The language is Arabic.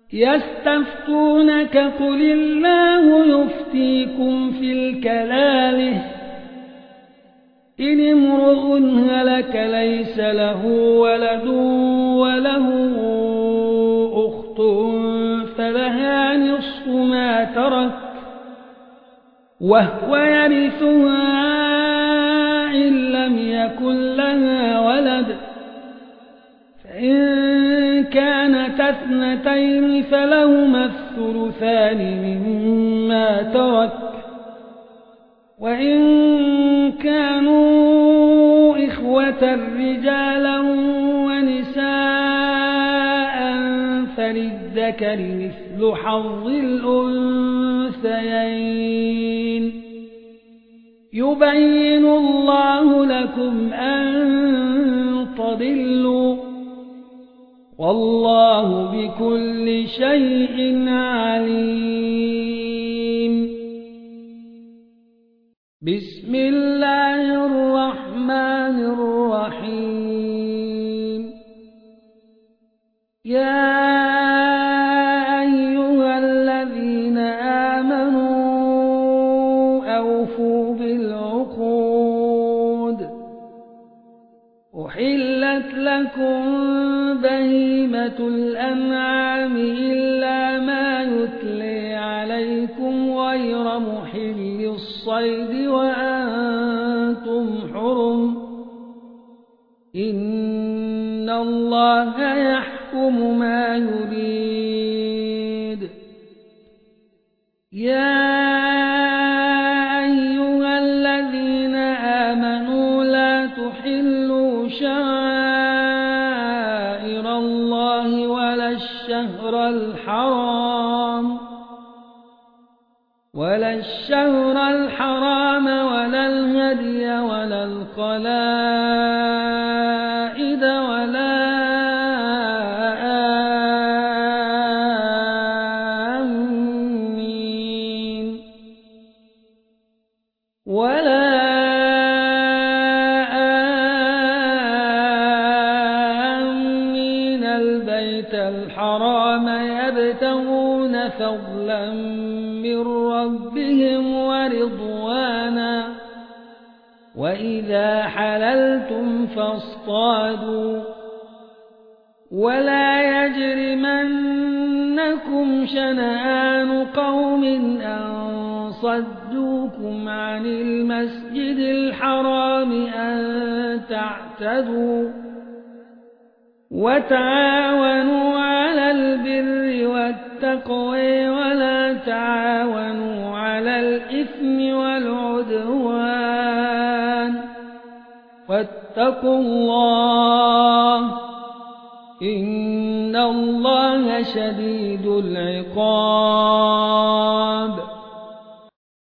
يستفتونك قل الله يفتيكم في الكلالة إن امرؤ هلك ليس له ولد وله أخت فلها نصف ما ترك وهو يرثها إن لم يكن لها ولد فإن كانت اثنتين فلهما الثلثان مما ترك وإن كانوا إخوة رجالا ونساء فللذكر مثل حظ الأنثيين يبين الله لكم أن تضلوا والله بكل شيء عليم. بسم الله الرحمن الرحيم. يا أيها الذين آمنوا أوفوا بالعقود أحلت لكم بهيمة الأنعام إلا ما يتلي عليكم غير محل الصيد وأنتم حرم إن الله يحكم ما يريد. يا أيها الذين آمنوا لا تحلوا شعائر الله ولا الشهر الحرام ولا الهدي ولا القلائد ولا آمين البيت الحرام يبتغون فضلا من ربهم ورضوانا وإذا حللتم فاصطادوا ولا يجرمنكم شنآن قوم أن صدوكم عن المسجد الحرام أن تعتدوا وتعاونوا على البر والتقوى ولا تعاونوا على الإثم والعدوان واتقوا الله إن الله شديد العقاب.